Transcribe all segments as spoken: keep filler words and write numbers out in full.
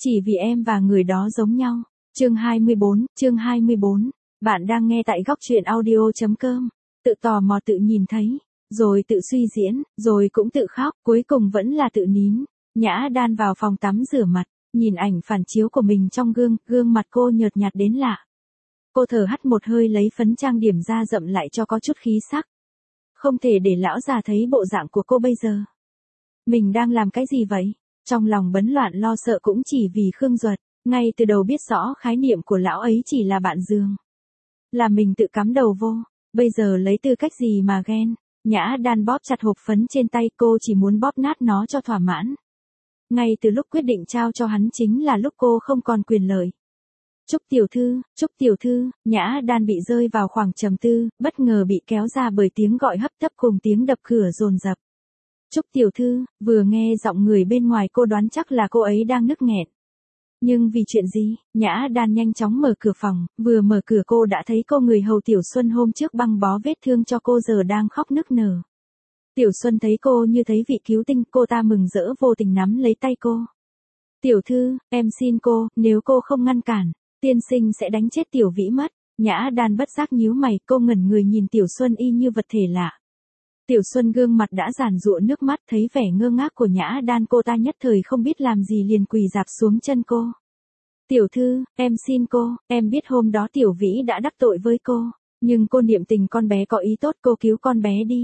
Chỉ vì em và người đó giống nhau. Chương hai mươi bốn, chương hai mươi bốn. Bạn đang nghe tại góc truyện audio chấm com. Tự tò mò tự nhìn thấy, rồi tự suy diễn, rồi cũng tự khóc, cuối cùng vẫn là tự nín. Nhã Đan vào phòng tắm rửa mặt, nhìn ảnh phản chiếu của mình trong gương, gương mặt cô nhợt nhạt đến lạ. Cô thở hắt một hơi lấy phấn trang điểm da rậm lại cho có chút khí sắc. Không thể để lão già thấy bộ dạng của cô bây giờ. Mình đang làm cái gì vậy? Trong lòng bấn loạn lo sợ cũng chỉ vì Khương Duật, ngay từ đầu biết rõ khái niệm của lão ấy chỉ là bạn giường. Là mình tự cắm đầu vô, bây giờ lấy tư cách gì mà ghen. Nhã Đan bóp chặt hộp phấn trên tay, cô chỉ muốn bóp nát nó cho thỏa mãn. Ngay từ lúc quyết định trao cho hắn chính là lúc cô không còn quyền lợi. Trúc tiểu thư, Trúc tiểu thư, Nhã Đan bị rơi vào khoảng trầm tư, bất ngờ bị kéo ra bởi tiếng gọi hấp tấp cùng tiếng đập cửa dồn dập. Trúc tiểu thư, vừa nghe giọng người bên ngoài cô đoán chắc là cô ấy đang nức nghẹn. Nhưng vì chuyện gì, Nhã Đan nhanh chóng mở cửa phòng, vừa mở cửa cô đã thấy cô người hầu Tiểu Xuân hôm trước băng bó vết thương cho cô giờ đang khóc nức nở. Tiểu Xuân thấy cô như thấy vị cứu tinh, cô ta mừng rỡ vô tình nắm lấy tay cô. Tiểu thư, em xin cô, nếu cô không ngăn cản, tiên sinh sẽ đánh chết Tiểu Vĩ mất. Nhã Đan bất giác nhíu mày, cô ngẩn người nhìn Tiểu Xuân y như vật thể lạ. Tiểu Xuân gương mặt đã giàn giụa nước mắt, thấy vẻ ngơ ngác của Nhã Đan cô ta nhất thời không biết làm gì liền quỳ rạp xuống chân cô. Tiểu thư, em xin cô, em biết hôm đó Tiểu Vĩ đã đắc tội với cô, nhưng cô niệm tình con bé có ý tốt, cô cứu con bé đi.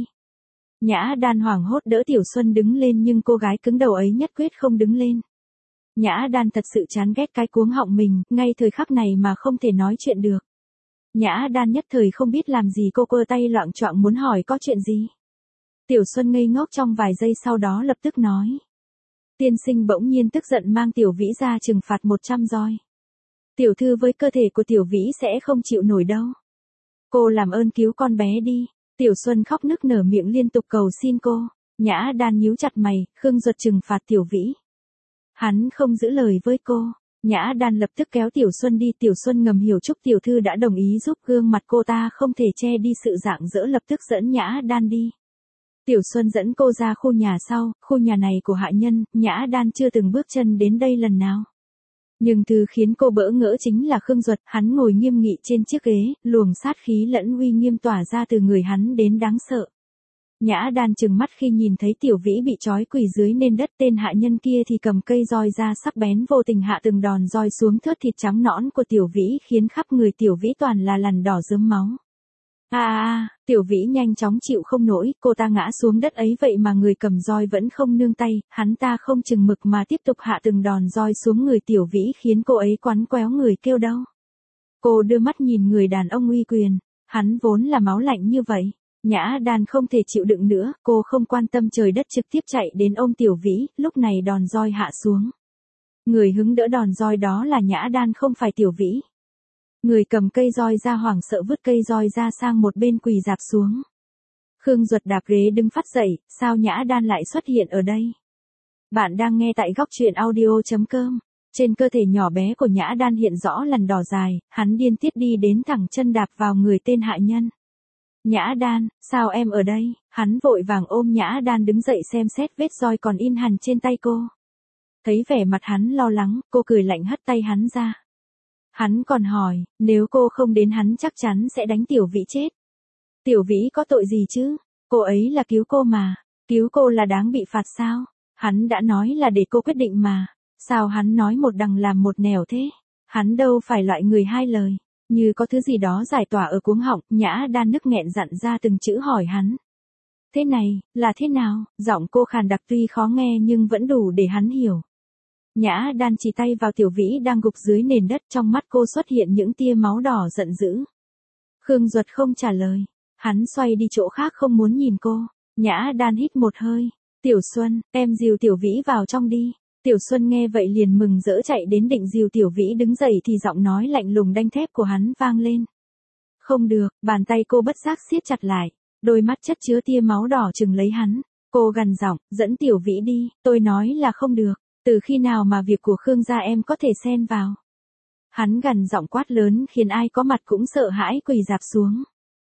Nhã Đan hoảng hốt đỡ Tiểu Xuân đứng lên nhưng cô gái cứng đầu ấy nhất quyết không đứng lên. Nhã Đan thật sự chán ghét cái cuống họng mình, ngay thời khắc này mà không thể nói chuyện được. Nhã Đan nhất thời không biết làm gì, cô cơ tay loạng choạng muốn hỏi có chuyện gì. Tiểu Xuân ngây ngốc trong vài giây sau đó lập tức nói. Tiên sinh bỗng nhiên tức giận mang Tiểu Vĩ ra trừng phạt một trăm roi. Tiểu thư với cơ thể của Tiểu Vĩ sẽ không chịu nổi đâu. Cô làm ơn cứu con bé đi. Tiểu Xuân khóc nức nở miệng liên tục cầu xin cô. Nhã Đan nhíu chặt mày, Khương Duật trừng phạt Tiểu Vĩ. Hắn không giữ lời với cô. Nhã Đan lập tức kéo Tiểu Xuân đi. Tiểu Xuân ngầm hiểu Trúc tiểu thư đã đồng ý giúp, gương mặt cô ta không thể che đi sự rạng rỡ, lập tức dẫn Nhã Đan đi. Tiểu Xuân dẫn cô ra khu nhà sau, khu nhà này của hạ nhân, Nhã Đan chưa từng bước chân đến đây lần nào. Nhưng thứ khiến cô bỡ ngỡ chính là Khương Duật, hắn ngồi nghiêm nghị trên chiếc ghế, luồng sát khí lẫn uy nghiêm tỏa ra từ người hắn đến đáng sợ. Nhã Đan trừng mắt khi nhìn thấy Tiểu Vĩ bị trói quỳ dưới nền đất, tên hạ nhân kia thì cầm cây roi ra sắc bén vô tình hạ từng đòn roi xuống thớt thịt trắng nõn của Tiểu Vĩ, khiến khắp người Tiểu Vĩ toàn là lằn đỏ rớm máu. À à, Tiểu Vĩ nhanh chóng chịu không nổi, cô ta ngã xuống đất ấy vậy mà người cầm roi vẫn không nương tay, hắn ta không chừng mực mà tiếp tục hạ từng đòn roi xuống người Tiểu Vĩ khiến cô ấy quắn quéo người kêu đau. Cô đưa mắt nhìn người đàn ông uy quyền, hắn vốn là máu lạnh như vậy. Nhã Đan không thể chịu đựng nữa, cô không quan tâm trời đất trực tiếp chạy đến ôm Tiểu Vĩ, lúc này đòn roi hạ xuống. Người hứng đỡ đòn roi đó là Nhã Đan không phải Tiểu Vĩ. Người cầm cây roi ra hoảng sợ vứt cây roi ra sang một bên quỳ rạp xuống. Khương Duật đạp ghế đứng phát dậy, sao Nhã Đan lại xuất hiện ở đây? Bạn đang nghe tại góc truyện audio chấm com. Trên cơ thể nhỏ bé của Nhã Đan hiện rõ lằn đỏ dài, hắn điên tiết đi đến thẳng chân đạp vào người tên hạ nhân. Nhã Đan, sao em ở đây? Hắn vội vàng ôm Nhã Đan đứng dậy xem xét vết roi còn in hằn trên tay cô. Thấy vẻ mặt hắn lo lắng, cô cười lạnh hất tay hắn ra. Hắn còn hỏi, nếu cô không đến hắn chắc chắn sẽ đánh Tiểu Vĩ chết. Tiểu Vĩ có tội gì chứ? Cô ấy là cứu cô mà. Cứu cô là đáng bị phạt sao? Hắn đã nói là để cô quyết định mà. Sao hắn nói một đằng làm một nẻo thế? Hắn đâu phải loại người hai lời. Như có thứ gì đó giải tỏa ở cuống họng, Nhã Đan nức nghẹn dặn ra từng chữ hỏi hắn. Thế này, là thế nào? Giọng cô khàn đặc tuy khó nghe nhưng vẫn đủ để hắn hiểu. Nhã Đan chỉ tay vào Tiểu Vĩ đang gục dưới nền đất, trong mắt cô xuất hiện những tia máu đỏ giận dữ. Khương Duật không trả lời, hắn xoay đi chỗ khác không muốn nhìn cô. Nhã Đan hít một hơi, Tiểu Xuân, em dìu Tiểu Vĩ vào trong đi. Tiểu Xuân nghe vậy liền mừng rỡ chạy đến định dìu Tiểu Vĩ đứng dậy thì giọng nói lạnh lùng đanh thép của hắn vang lên. Không được, bàn tay cô bất giác siết chặt lại, đôi mắt chất chứa tia máu đỏ trừng lấy hắn. Cô gằn giọng, dẫn Tiểu Vĩ đi, tôi nói là không được. Từ khi nào mà việc của Khương gia em có thể xen vào? Hắn gằn giọng quát lớn khiến ai có mặt cũng sợ hãi quỳ rạp xuống.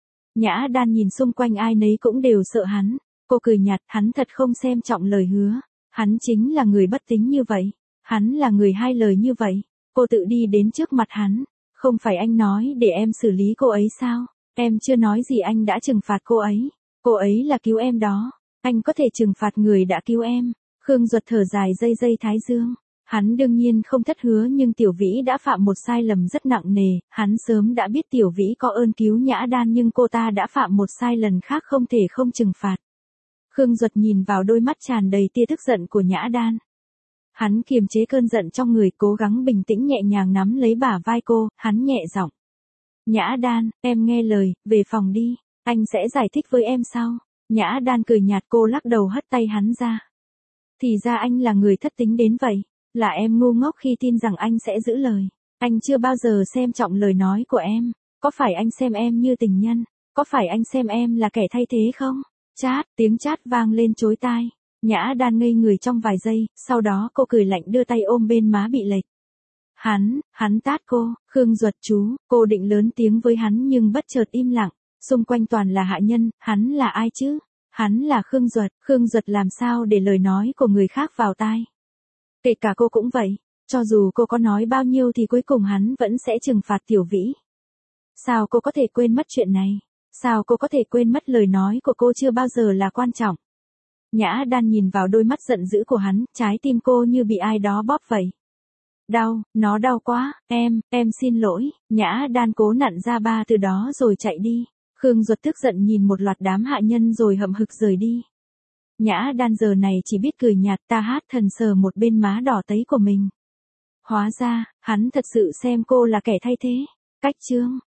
Nhã Đan nhìn xung quanh ai nấy cũng đều sợ hắn. Cô cười nhạt, hắn thật không xem trọng lời hứa. Hắn chính là người bất tín như vậy. Hắn là người hai lời như vậy. Cô tự đi đến trước mặt hắn. Không phải anh nói để em xử lý cô ấy sao? Em chưa nói gì anh đã trừng phạt cô ấy. Cô ấy là cứu em đó. Anh có thể trừng phạt người đã cứu em. Khương Duật thở dài dây dây thái dương. Hắn đương nhiên không thất hứa nhưng Tiểu Vĩ đã phạm một sai lầm rất nặng nề. Hắn sớm đã biết Tiểu Vĩ có ơn cứu Nhã Đan nhưng cô ta đã phạm một sai lần khác không thể không trừng phạt. Khương Duật nhìn vào đôi mắt tràn đầy tia tức giận của Nhã Đan. Hắn kiềm chế cơn giận trong người, cố gắng bình tĩnh nhẹ nhàng nắm lấy bả vai cô, hắn nhẹ giọng. Nhã Đan, em nghe lời, về phòng đi, anh sẽ giải thích với em sau. Nhã Đan cười nhạt, cô lắc đầu hất tay hắn ra. Thì ra anh là người thất tính đến vậy, là em ngu ngốc khi tin rằng anh sẽ giữ lời. Anh chưa bao giờ xem trọng lời nói của em, có phải anh xem em như tình nhân, có phải anh xem em là kẻ thay thế không? Chát, tiếng chát vang lên chối tai. Nhã Đan ngây người trong vài giây, sau đó cô cười lạnh đưa tay ôm bên má bị lệch. Hắn, hắn tát cô, Khương Duật chú, cô định lớn tiếng với hắn nhưng bất chợt im lặng, xung quanh toàn là hạ nhân, hắn là ai chứ? Hắn là Khương Duật, Khương Duật làm sao để lời nói của người khác vào tai? Kể cả cô cũng vậy, cho dù cô có nói bao nhiêu thì cuối cùng hắn vẫn sẽ trừng phạt Tiểu Vĩ. Sao cô có thể quên mất chuyện này? Sao cô có thể quên mất lời nói của cô chưa bao giờ là quan trọng? Nhã Đan nhìn vào đôi mắt giận dữ của hắn, trái tim cô như bị ai đó bóp vậy. Đau, nó đau quá, em, em xin lỗi. Nhã Đan cố nặn ra ba từ đó rồi chạy đi. Khương Duật tức giận nhìn một loạt đám hạ nhân rồi hậm hực rời đi. Nhã Đan giờ này chỉ biết cười nhạt, ta hát thần sờ một bên má đỏ tấy của mình. Hóa ra, hắn thật sự xem cô là kẻ thay thế. Cách chương